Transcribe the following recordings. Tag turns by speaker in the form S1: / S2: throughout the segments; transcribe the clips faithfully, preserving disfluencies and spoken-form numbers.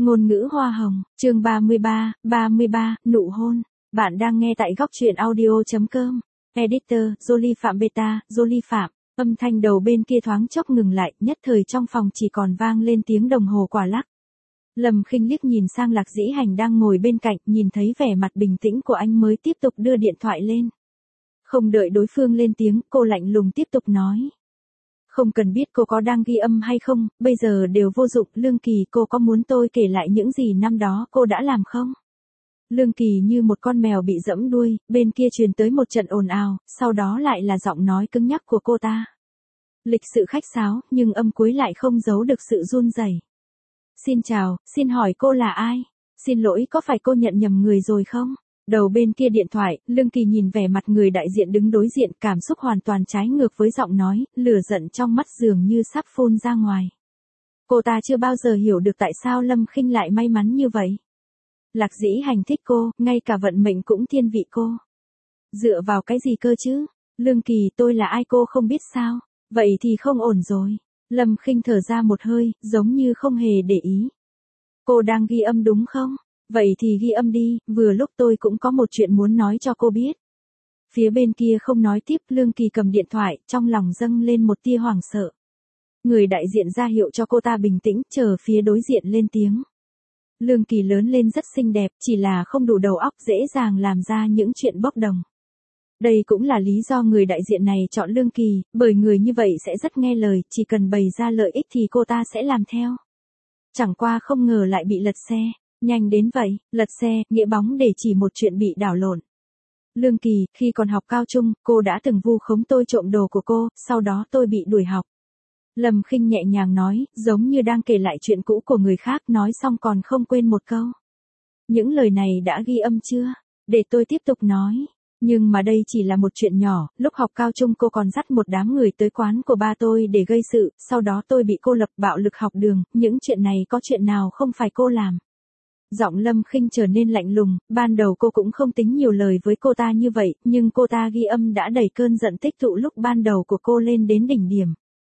S1: Ngôn ngữ hoa hồng, chương ba mươi ba, ba mươi ba, nụ hôn. Bạn đang nghe tại góc truyện audio.com. Editor, Jolie Phạm Beta, Jolie Phạm. Âm thanh đầu bên kia thoáng chốc ngừng lại, nhất thời trong phòng chỉ còn vang lên tiếng đồng hồ quả lắc. Lâm Khinh liếc nhìn sang Lạc Dĩ Hành đang ngồi bên cạnh, nhìn thấy vẻ mặt bình tĩnh của anh mới tiếp tục đưa điện thoại lên. Không đợi đối phương lên tiếng, cô lạnh lùng tiếp tục nói. Không cần biết cô có đang ghi âm hay không, bây giờ đều vô dụng. Lương Kỳ, cô có muốn tôi kể lại những gì năm đó cô đã làm không? Lương Kỳ như một con mèo bị dẫm đuôi, bên kia truyền tới một trận ồn ào, sau đó lại là giọng nói cứng nhắc của cô ta. Lịch sự khách sáo, nhưng âm cuối lại không giấu được sự run rẩy. Xin chào, xin hỏi cô là ai? Xin lỗi, có phải cô nhận nhầm người rồi không? Đầu bên kia điện thoại, Lương Kỳ nhìn vẻ mặt người đại diện đứng đối diện, cảm xúc hoàn toàn trái ngược với giọng nói, lửa giận trong mắt dường như sắp phun ra ngoài. Cô ta chưa bao giờ hiểu được tại sao Lâm Khinh lại may mắn như vậy. Lạc Dĩ Hành thích cô, ngay cả vận mệnh cũng thiên vị cô. Dựa vào cái gì cơ chứ? Lương Kỳ, tôi là ai cô không biết sao? Vậy thì không ổn rồi. Lâm Khinh thở ra một hơi, giống như không hề để ý. Cô đang ghi âm đúng không? Vậy thì ghi âm đi, vừa lúc tôi cũng có một chuyện muốn nói cho cô biết. Phía bên kia không nói tiếp, Lương Kỳ cầm điện thoại, trong lòng dâng lên một tia hoảng sợ. Người đại diện ra hiệu cho cô ta bình tĩnh, chờ phía đối diện lên tiếng. Lương Kỳ lớn lên rất xinh đẹp, chỉ là không đủ đầu óc, dễ dàng làm ra những chuyện bốc đồng. Đây cũng là lý do người đại diện này chọn Lương Kỳ, bởi người như vậy sẽ rất nghe lời, chỉ cần bày ra lợi ích thì cô ta sẽ làm theo. Chẳng qua không ngờ lại bị lật xe. Nhanh đến vậy, lật xe, nghĩa bóng để chỉ một chuyện bị đảo lộn. Lương Kỳ, khi còn học cao trung, cô đã từng vu khống tôi trộm đồ của cô, sau đó tôi bị đuổi học. Lâm Khinh nhẹ nhàng nói, giống như đang kể lại chuyện cũ của người khác, nói xong còn không quên một câu. Những lời này đã ghi âm chưa? Để tôi tiếp tục nói. Nhưng mà đây chỉ là một chuyện nhỏ, lúc học cao trung cô còn dắt một đám người tới quán của ba tôi để gây sự, sau đó tôi bị cô lập bạo lực học đường, những chuyện này có chuyện nào không phải cô làm. Giọng Lâm Khinh trở nên lạnh lùng, ban đầu cô cũng không tính nhiều lời với cô ta như vậy, nhưng cô ta ghi âm đã đẩy cơn giận tích tụ lúc ban đầu của cô lên đến đỉnh điểm.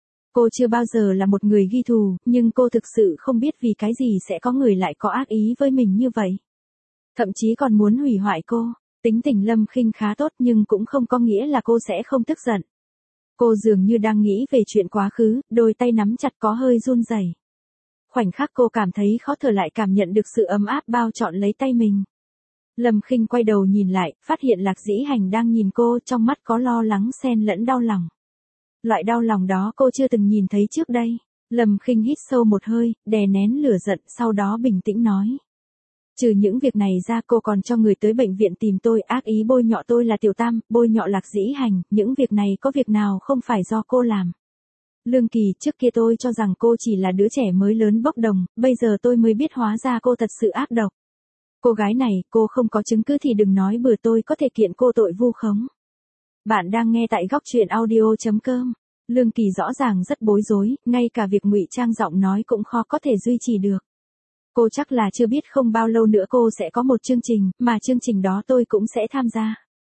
S1: Cô chưa bao giờ là một người ghi thù, nhưng cô thực sự không biết vì cái gì sẽ có người lại có ác ý với mình như vậy. Thậm chí còn muốn hủy hoại cô. Tính tình Lâm Khinh khá tốt nhưng cũng không có nghĩa là cô sẽ không tức giận. Cô dường như đang nghĩ về chuyện quá khứ, đôi tay nắm chặt có hơi run rẩy. Khoảnh khắc cô cảm thấy khó thở lại cảm nhận được sự ấm áp bao trọn lấy tay mình. Lâm Khinh quay đầu nhìn lại, phát hiện Lạc Dĩ Hành đang nhìn cô, trong mắt có lo lắng xen lẫn đau lòng. Loại đau lòng đó cô chưa từng nhìn thấy trước đây. Lâm Khinh hít sâu một hơi, đè nén lửa giận, sau đó bình tĩnh nói. Trừ những việc này ra cô còn cho người tới bệnh viện tìm tôi, ác ý bôi nhọ tôi là Tiểu Tam, bôi nhọ Lạc Dĩ Hành, những việc này có việc nào không phải do cô làm. Lương Kỳ, trước kia tôi cho rằng cô chỉ là đứa trẻ mới lớn bốc đồng, bây giờ tôi mới biết hóa ra cô thật sự ác độc. Cô gái này, cô không có chứng cứ thì đừng nói bừa, tôi có thể kiện cô tội vu khống. Bạn đang nghe tại góc truyện audio.com. Lương Kỳ rõ ràng rất bối rối, ngay cả việc ngụy trang giọng nói cũng khó có thể duy trì được. Cô chắc là chưa biết không bao lâu nữa cô sẽ có một chương trình, mà chương trình đó tôi cũng sẽ tham gia.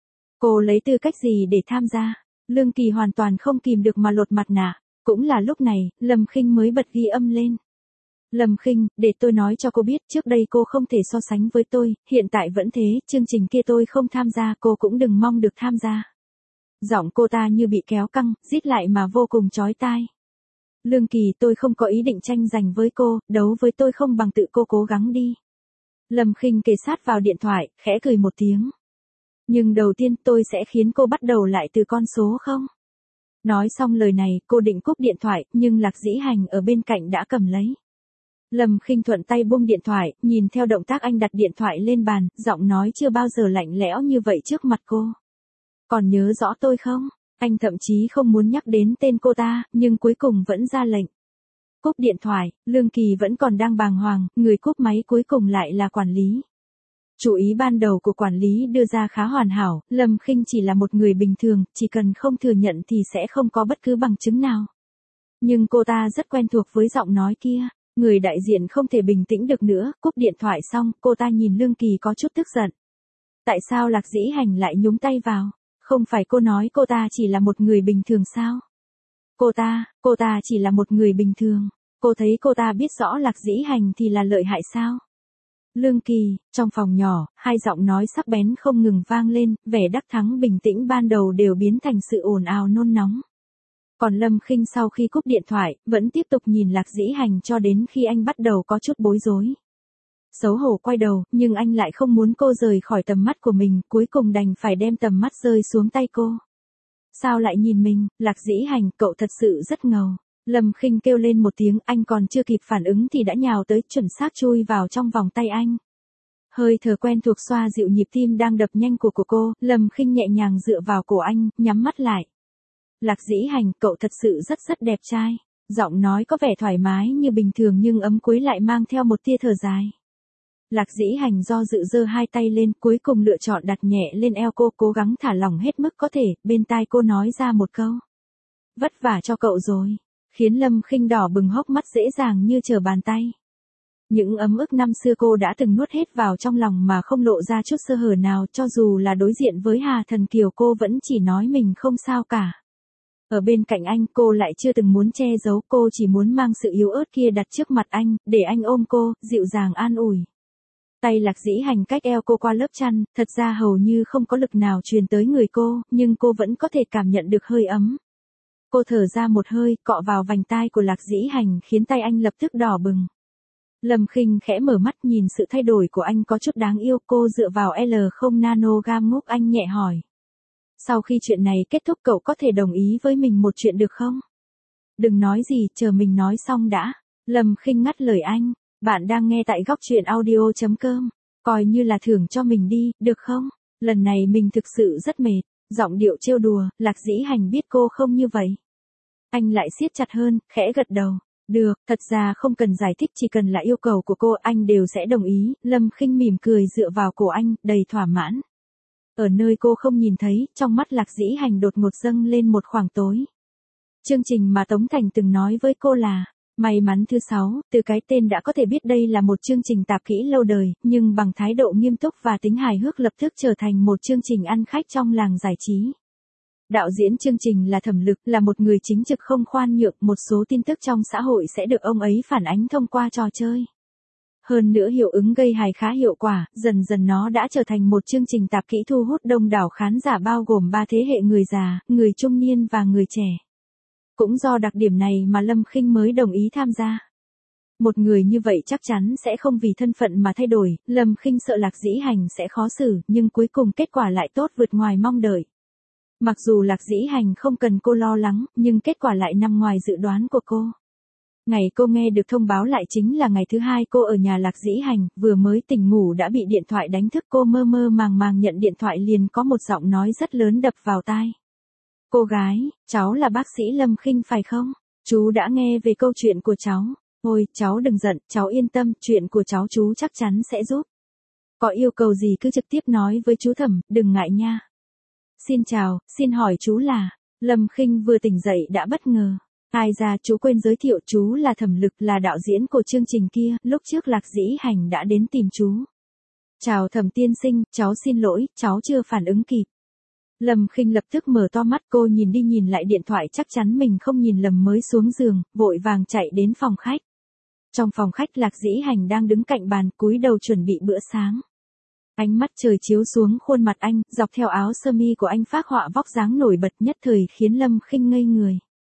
S1: Cô lấy tư cách gì để tham gia? Lương Kỳ hoàn toàn không kìm được mà lột mặt nạ. Cũng là lúc này, Lâm Khinh mới bật ghi âm lên. Lâm Khinh, để tôi nói cho cô biết, trước đây cô không thể so sánh với tôi, hiện tại vẫn thế, chương trình kia tôi không tham gia, cô cũng đừng mong được tham gia. Giọng cô ta như bị kéo căng, rít lại mà vô cùng chói tai. Lương Kỳ, tôi không có ý định tranh giành với cô, đấu với tôi không bằng tự cô cố gắng đi. Lâm Khinh kề sát vào điện thoại, khẽ cười một tiếng. Nhưng đầu tiên tôi sẽ khiến cô bắt đầu lại từ con số không? Nói xong lời này, cô định cúp điện thoại, nhưng Lạc Dĩ Hành ở bên cạnh đã cầm lấy. Lâm Khinh thuận tay buông điện thoại, nhìn theo động tác anh đặt điện thoại lên bàn, giọng nói chưa bao giờ lạnh lẽo như vậy trước mặt cô. Còn nhớ rõ tôi không? Anh thậm chí không muốn nhắc đến tên cô ta, nhưng cuối cùng vẫn ra lệnh. Cúp điện thoại, Lương Kỳ vẫn còn đang bàng hoàng, người cúp máy cuối cùng lại là quản lý. Chủ ý ban đầu của quản lý đưa ra khá hoàn hảo, Lâm Khinh chỉ là một người bình thường, chỉ cần không thừa nhận thì sẽ không có bất cứ bằng chứng nào. Nhưng cô ta rất quen thuộc với giọng nói kia, người đại diện không thể bình tĩnh được nữa, cúp điện thoại xong, cô ta nhìn Lương Kỳ có chút tức giận. Tại sao Lạc Dĩ Hành lại nhúng tay vào? Không phải cô nói cô ta chỉ là một người bình thường sao? Cô ta, cô ta chỉ là một người bình thường. Cô thấy cô ta biết rõ Lạc Dĩ Hành thì là lợi hại sao? Lương Kỳ, trong phòng nhỏ, hai giọng nói sắc bén không ngừng vang lên, vẻ đắc thắng bình tĩnh ban đầu đều biến thành sự ồn ào nôn nóng. Còn Lâm Khinh sau khi cúp điện thoại, vẫn tiếp tục nhìn Lạc Dĩ Hành cho đến khi anh bắt đầu có chút bối rối. Xấu hổ quay đầu, nhưng anh lại không muốn cô rời khỏi tầm mắt của mình, cuối cùng đành phải đem tầm mắt rơi xuống tay cô. Sao lại nhìn mình, Lạc Dĩ Hành, cậu thật sự rất ngầu. Lâm Khinh kêu lên một tiếng, anh còn chưa kịp phản ứng thì đã nhào tới, chuẩn xác chui vào trong vòng tay anh. Hơi thở quen thuộc xoa dịu nhịp tim đang đập nhanh của của cô, Lâm Khinh nhẹ nhàng dựa vào cổ anh, nhắm mắt lại. Lạc Dĩ Hành, cậu thật sự rất rất đẹp trai. Giọng nói có vẻ thoải mái như bình thường nhưng ấm cuối lại mang theo một tia thở dài. Lạc Dĩ Hành do dự giơ hai tay lên, cuối cùng lựa chọn đặt nhẹ lên eo cô, cố gắng thả lỏng hết mức có thể, bên tai cô nói ra một câu. Vất vả cho cậu rồi. Khiến Lâm Khinh đỏ bừng hốc mắt dễ dàng như trở bàn tay. Những ấm ức năm xưa cô đã từng nuốt hết vào trong lòng mà không lộ ra chút sơ hở nào, cho dù là đối diện với Hà Thần Kiều cô vẫn chỉ nói mình không sao cả. Ở bên cạnh anh cô lại chưa từng muốn che giấu, cô chỉ muốn mang sự yếu ớt kia đặt trước mặt anh, để anh ôm cô, dịu dàng an ủi. Tay Lạc Dĩ Hành cách eo cô qua lớp chăn, thật ra hầu như không có lực nào truyền tới người cô, nhưng cô vẫn có thể cảm nhận được hơi ấm. Cô thở ra một hơi, cọ vào vành tai của Lạc Dĩ Hành khiến tay anh lập tức đỏ bừng. Lâm Khinh khẽ mở mắt nhìn sự thay đổi của anh có chút đáng yêu, cô dựa vào L không nano gam ngốc anh nhẹ hỏi. Sau khi chuyện này kết thúc cậu có thể đồng ý với mình một chuyện được không? Đừng nói gì, chờ mình nói xong đã. Lâm Khinh ngắt lời anh. Bạn đang nghe tại góc truyện audio chấm com. Coi như là thưởng cho mình đi, được không? Lần này mình thực sự rất mệt. Giọng điệu trêu đùa, Lạc Dĩ Hành biết cô không như vậy. Anh lại siết chặt hơn, khẽ gật đầu. Được, thật ra không cần giải thích, chỉ cần là yêu cầu của cô anh đều sẽ đồng ý. Lâm Khinh mỉm cười dựa vào cổ anh, đầy thỏa mãn. Ở nơi cô không nhìn thấy, trong mắt Lạc Dĩ Hành đột ngột dâng lên một khoảng tối. Chương trình mà Tống Thành từng nói với cô là May mắn thứ sáu, từ cái tên đã có thể biết đây là một chương trình tạp kỹ lâu đời, nhưng bằng thái độ nghiêm túc và tính hài hước lập tức trở thành một chương trình ăn khách trong làng giải trí. Đạo diễn chương trình là Thẩm Lực, là một người chính trực không khoan nhượng, một số tin tức trong xã hội sẽ được ông ấy phản ánh thông qua trò chơi. Hơn nữa hiệu ứng gây hài khá hiệu quả, dần dần nó đã trở thành một chương trình tạp kỹ thu hút đông đảo khán giả bao gồm ba thế hệ người già, người trung niên và người trẻ. Cũng do đặc điểm này mà Lâm Khinh mới đồng ý tham gia. Một người như vậy chắc chắn sẽ không vì thân phận mà thay đổi, Lâm Khinh sợ Lạc Dĩ Hành sẽ khó xử, nhưng cuối cùng kết quả lại tốt vượt ngoài mong đợi. Mặc dù Lạc Dĩ Hành không cần cô lo lắng, nhưng kết quả lại nằm ngoài dự đoán của cô. Ngày cô nghe được thông báo lại chính là ngày thứ hai cô ở nhà Lạc Dĩ Hành, vừa mới tỉnh ngủ đã bị điện thoại đánh thức, cô mơ mơ màng màng nhận điện thoại liền có một giọng nói rất lớn đập vào tai. Cô gái, cháu là bác sĩ Lâm Khinh phải không? Chú đã nghe về câu chuyện của cháu. Ôi, cháu đừng giận, cháu yên tâm, chuyện của cháu chú chắc chắn sẽ giúp. Có yêu cầu gì cứ trực tiếp nói với chú Thẩm, đừng ngại nha. Xin chào, xin hỏi chú là... Lâm Khinh vừa tỉnh dậy đã bất ngờ. Ai ra, chú quên giới thiệu, chú là Thẩm Lực, là đạo diễn của chương trình kia, lúc trước Lạc Dĩ Hành đã đến tìm chú. Chào Thẩm tiên sinh, cháu xin lỗi, cháu chưa phản ứng kịp. Lâm Khinh lập tức mở to mắt, cô nhìn đi nhìn lại điện thoại chắc chắn mình không nhìn lầm mới xuống giường, vội vàng chạy đến phòng khách. Trong phòng khách Lạc Dĩ Hành đang đứng cạnh bàn, cúi đầu chuẩn bị bữa sáng. Ánh mắt trời chiếu xuống khuôn mặt anh, dọc theo áo sơ mi của anh phác họa vóc dáng nổi bật nhất thời khiến Lâm Khinh ngây người.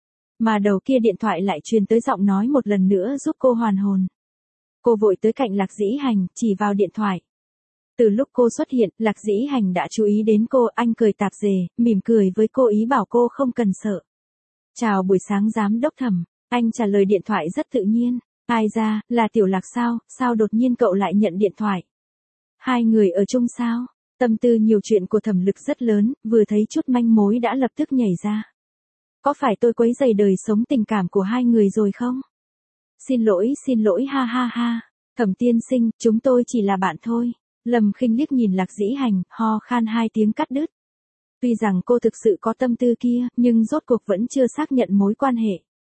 S1: Mà đầu kia điện thoại lại truyền tới giọng nói một lần nữa giúp cô hoàn hồn. Cô vội tới cạnh Lạc Dĩ Hành, chỉ vào điện thoại. Từ lúc cô xuất hiện, Lạc Dĩ Hành đã chú ý đến cô, anh cười tạp dề, mỉm cười với cô ý bảo cô không cần sợ. Chào buổi sáng giám đốc Thẩm, anh trả lời điện thoại rất tự nhiên. Ai ra, là Tiểu Lạc sao, sao đột nhiên cậu lại nhận điện thoại? Hai người ở chung sao? Tâm tư nhiều chuyện của Thẩm Lực rất lớn, vừa thấy chút manh mối đã lập tức nhảy ra. Có phải tôi quấy rầy đời sống tình cảm của hai người rồi không? Xin lỗi, xin lỗi ha ha ha. Thẩm tiên sinh, chúng tôi chỉ là bạn thôi. Lâm Khinh liếc nhìn Lạc Dĩ Hành, ho khan hai tiếng cắt đứt. Tuy rằng cô thực sự có tâm tư kia, nhưng rốt cuộc vẫn chưa xác nhận mối quan hệ.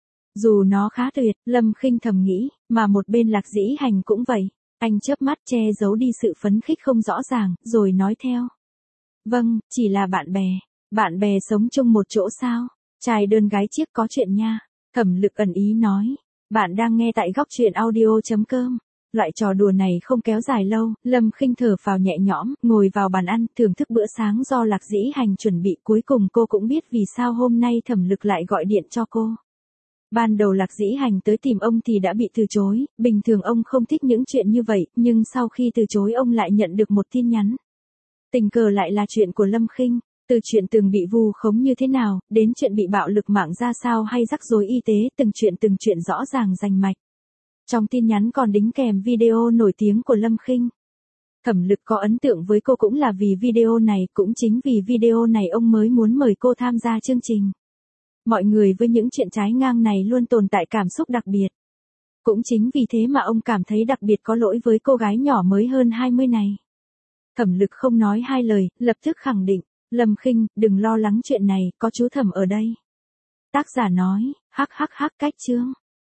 S1: Dù nó khá tuyệt, Lâm Khinh thầm nghĩ, mà một bên Lạc Dĩ Hành cũng vậy. Anh chớp mắt che giấu đi sự phấn khích không rõ ràng, rồi nói theo. Vâng, chỉ là bạn bè. Bạn bè sống chung một chỗ sao? Trai đơn gái chiếc có chuyện nha. Thẩm Lực ẩn ý nói. Bạn đang nghe tại góc chuyện audio chấm com. Loại trò đùa này không kéo dài lâu, Lâm Khinh thở phào nhẹ nhõm, ngồi vào bàn ăn, thưởng thức bữa sáng do Lạc Dĩ Hành chuẩn bị. Cuối cùng cô cũng biết vì sao hôm nay Thẩm Lực lại gọi điện cho cô. Ban đầu Lạc Dĩ Hành tới tìm ông thì đã bị từ chối, bình thường ông không thích những chuyện như vậy, nhưng sau khi từ chối ông lại nhận được một tin nhắn. Tình cờ lại là chuyện của Lâm Khinh. Từ chuyện từng bị vu khống như thế nào, đến chuyện bị bạo lực mạng ra sao hay rắc rối y tế, từng chuyện từng chuyện rõ ràng rành mạch. Trong tin nhắn còn đính kèm video nổi tiếng của Lâm Khinh. Thẩm Lực có ấn tượng với cô cũng là vì video này, cũng chính vì video này ông mới muốn mời cô tham gia chương trình. Mọi người với những chuyện trái ngang này luôn tồn tại cảm xúc đặc biệt. Cũng chính vì thế mà ông cảm thấy đặc biệt có lỗi với cô gái nhỏ mới hơn hai mươi này. Thẩm Lực không nói hai lời, lập tức khẳng định. Lâm Khinh, đừng lo lắng chuyện này, có chú Thẩm ở đây. Tác giả nói, hắc hắc hắc cách chương.